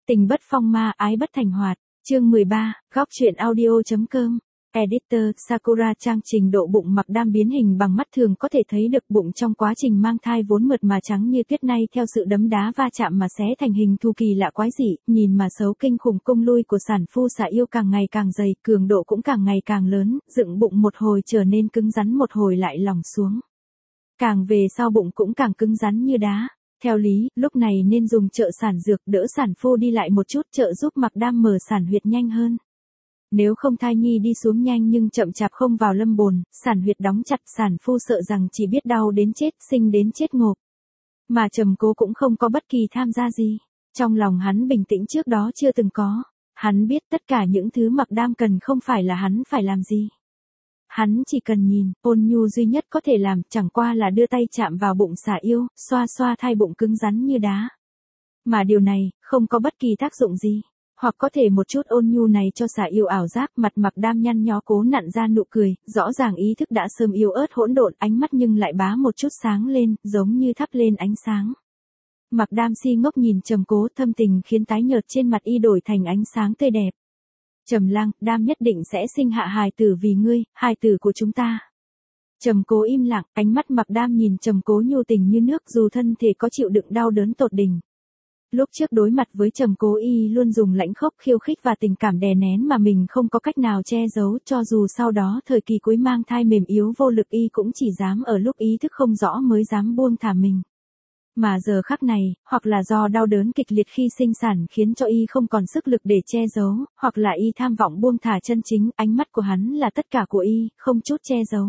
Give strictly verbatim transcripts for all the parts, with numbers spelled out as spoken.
Tình bất phong ma, ái bất thành hoạt. Chương mười ba, góc truyện audio.com. Editor, Sakura Trang trình độ bụng Mạc Đam biến hình bằng mắt thường có thể thấy được bụng trong quá trình mang thai vốn mượt mà trắng như tuyết nay theo sự đấm đá va chạm mà xé thành hình thù kỳ lạ quái dị, nhìn mà xấu kinh khủng cung lui của sản phu xạ yêu càng ngày càng dày, cường độ cũng càng ngày càng lớn, dựng bụng một hồi trở nên cứng rắn một hồi lại lỏng xuống. Càng về sau bụng cũng càng cứng rắn như đá. Theo lý, lúc này nên dùng trợ sản dược đỡ sản phu đi lại một chút trợ giúp Mạc Đam mở sản huyệt nhanh hơn. Nếu không thai nhi đi xuống nhanh nhưng chậm chạp không vào lâm bồn, sản huyệt đóng chặt sản phu sợ rằng chỉ biết đau đến chết, sinh đến chết ngộp. Mà Trầm Cố cũng không có bất kỳ tham gia gì. Trong lòng hắn bình tĩnh trước đó chưa từng có. Hắn biết tất cả những thứ Mạc Đam cần không phải là hắn phải làm gì. Hắn chỉ cần nhìn, ôn nhu duy nhất có thể làm chẳng qua là đưa tay chạm vào bụng xả yêu, xoa xoa thai bụng cứng rắn như đá. Mà điều này, không có bất kỳ tác dụng gì. Hoặc có thể một chút ôn nhu này cho xả yêu ảo giác, mặt Mạc Đam nhăn nhó cố nặn ra nụ cười, rõ ràng ý thức đã sớm yếu ớt hỗn độn, ánh mắt nhưng lại bá một chút sáng lên, giống như thắp lên ánh sáng. Mạc Đam si ngốc nhìn Trầm Cố, thâm tình khiến tái nhợt trên mặt y đổi thành ánh sáng tươi đẹp. Trầm Lang, Đam nhất định sẽ sinh hạ hài tử vì ngươi, hài tử của chúng ta. Trầm Cố im lặng, ánh mắt Mạc Đam nhìn Trầm Cố nhu tình như nước dù thân thể có chịu đựng đau đớn tột đỉnh. Lúc trước đối mặt với Trầm Cố y luôn dùng lãnh khốc khiêu khích và tình cảm đè nén mà mình không có cách nào che giấu, cho dù sau đó thời kỳ cuối mang thai mềm yếu vô lực y cũng chỉ dám ở lúc ý thức không rõ mới dám buông thả mình. Mà giờ khắc này, hoặc là do đau đớn kịch liệt khi sinh sản khiến cho y không còn sức lực để che giấu, hoặc là y tham vọng buông thả chân chính, ánh mắt của hắn là tất cả của y, không chút che giấu.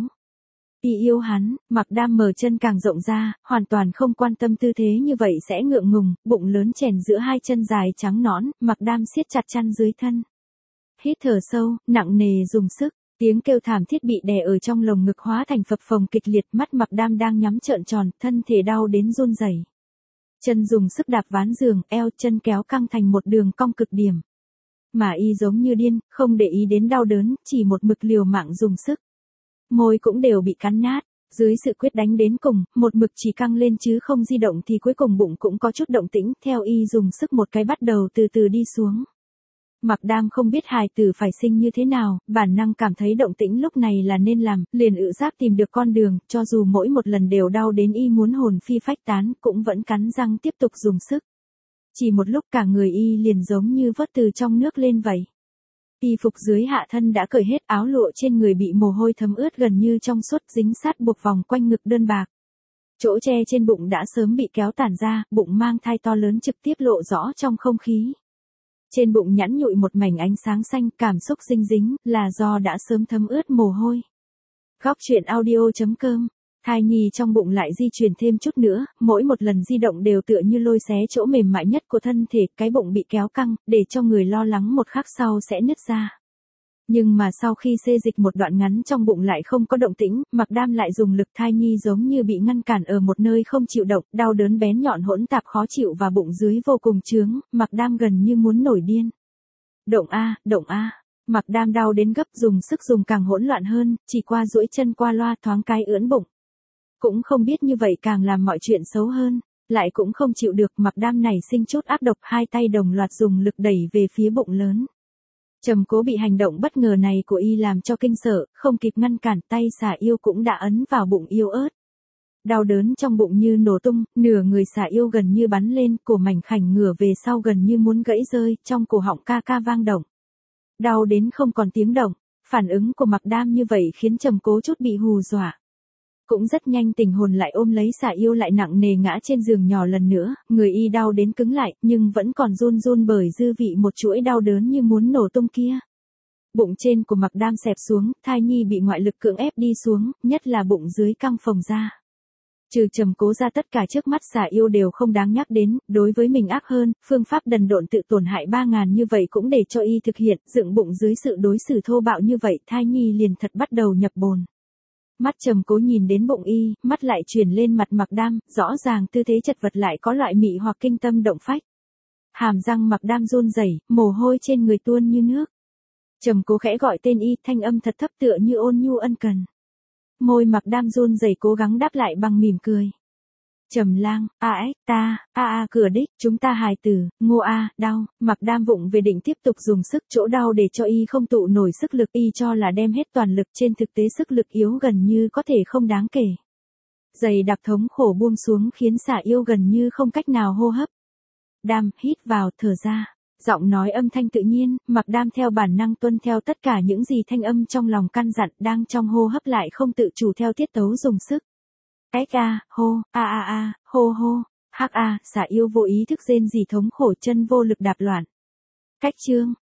Y yêu hắn, Mạc Đam mở chân càng rộng ra, hoàn toàn không quan tâm tư thế như vậy sẽ ngượng ngùng, bụng lớn chèn giữa hai chân dài trắng nõn, Mạc Đam siết chặt chăn dưới thân. Hít thở sâu, nặng nề dùng sức, tiếng kêu thảm thiết bị đè ở trong lồng ngực hóa thành phập phồng kịch liệt, mắt Mạc Đam đang nhắm trợn tròn, thân thể đau đến run rẩy. Chân dùng sức đạp ván giường, eo chân kéo căng thành một đường cong cực điểm. Mà y giống như điên, không để ý đến đau đớn, chỉ một mực liều mạng dùng sức. Môi cũng đều bị cắn nát, dưới sự quyết đánh đến cùng, một mực chỉ căng lên chứ không di động thì cuối cùng bụng cũng có chút động tĩnh, theo y dùng sức một cái bắt đầu từ từ đi xuống. Mạc Đam không biết hài tử phải sinh như thế nào, bản năng cảm thấy động tĩnh lúc này là nên làm, liền ự giáp tìm được con đường, cho dù mỗi một lần đều đau đến y muốn hồn phi phách tán, cũng vẫn cắn răng tiếp tục dùng sức. Chỉ một lúc cả người y liền giống như vớt từ trong nước lên vậy. Y phục dưới hạ thân đã cởi hết, áo lụa trên người bị mồ hôi thấm ướt gần như trong suốt, dính sát buộc vòng quanh ngực đơn bạc. Chỗ che trên bụng đã sớm bị kéo tản ra, bụng mang thai to lớn trực tiếp lộ rõ trong không khí. Trên bụng nhẵn nhụi một mảnh ánh sáng xanh, cảm xúc dinh dính, là do đã sớm thấm ướt mồ hôi. Góc truyện audio.com. Thai nhi trong bụng lại di chuyển thêm chút nữa, mỗi một lần di động đều tựa như lôi xé chỗ mềm mại nhất của thân thể, cái bụng bị kéo căng, để cho người lo lắng một khắc sau sẽ nứt ra. Nhưng mà sau khi xê dịch một đoạn ngắn trong bụng lại không có động tĩnh, Mạc Đam lại dùng lực, thai nhi giống như bị ngăn cản ở một nơi không chịu động, đau đớn bén nhọn hỗn tạp khó chịu và bụng dưới vô cùng chướng, Mạc Đam gần như muốn nổi điên. Động a, động a. Mạc Đam đau đến gấp, dùng sức dùng càng hỗn loạn hơn, chỉ qua duỗi chân qua loa thoáng cái ưỡn bụng. Cũng không biết như vậy càng làm mọi chuyện xấu hơn, lại cũng không chịu được, Mạc Đam nảy sinh chút ác độc, hai tay đồng loạt dùng lực đẩy về phía bụng lớn. Trầm Cố bị hành động bất ngờ này của y làm cho kinh sợ, không kịp ngăn cản, tay xả yêu cũng đã ấn vào bụng yêu ớt. Đau đớn trong bụng như nổ tung, nửa người xả yêu gần như bắn lên, cổ mảnh khảnh ngửa về sau gần như muốn gãy rơi, trong cổ họng ca ca vang động. Đau đến không còn tiếng động, phản ứng của Mạc Đam như vậy khiến Trầm Cố chút bị hù dọa. Cũng rất nhanh tình hồn lại ôm lấy xả yêu lại nặng nề ngã trên giường nhỏ lần nữa, người y đau đến cứng lại, nhưng vẫn còn run run bởi dư vị một chuỗi đau đớn như muốn nổ tung kia. Bụng trên của Mạc Đam xẹp xuống, thai nhi bị ngoại lực cưỡng ép đi xuống, nhất là bụng dưới căng phồng ra. Trừ Trầm Cố ra tất cả trước mắt xả yêu đều không đáng nhắc đến, đối với mình ác hơn, phương pháp đần độn tự tổn hại ba ngàn như vậy cũng để cho y thực hiện, dựng bụng dưới sự đối xử thô bạo như vậy, thai nhi liền thật bắt đầu nhập bồn. Mắt Trầm Cố nhìn đến bụng y, mắt lại chuyển lên mặt Mạc Đam, rõ ràng tư thế chật vật lại có loại mị hoặc kinh tâm động phách. Hàm răng Mạc Đam run rẩy, mồ hôi trên người tuôn như nước. Trầm Cố khẽ gọi tên y, thanh âm thật thấp tựa như ôn nhu ân cần. Môi Mạc Đam run rẩy cố gắng đáp lại bằng mỉm cười. Trầm lang, a ếch, ta, a a cửa đích, chúng ta hài tử, ngô a, đau, mặc đam vụng về định tiếp tục dùng sức chỗ đau để cho y không tụ nổi sức lực, y cho là đem hết toàn lực, trên thực tế sức lực yếu gần như có thể không đáng kể. Giày đặc thống khổ buông xuống khiến xà yêu gần như không cách nào hô hấp. Đam, hít vào, thở ra. Giọng nói âm thanh tự nhiên, mặc đam theo bản năng tuân theo tất cả những gì thanh âm trong lòng căn dặn, đang trong hô hấp lại không tự chủ theo tiết tấu dùng sức. Ếch a, hô, a a a, hô hô, hắc a, xà yêu vô ý thức rên rỉ thống khổ, chân vô lực đạp loạn. Cách chương.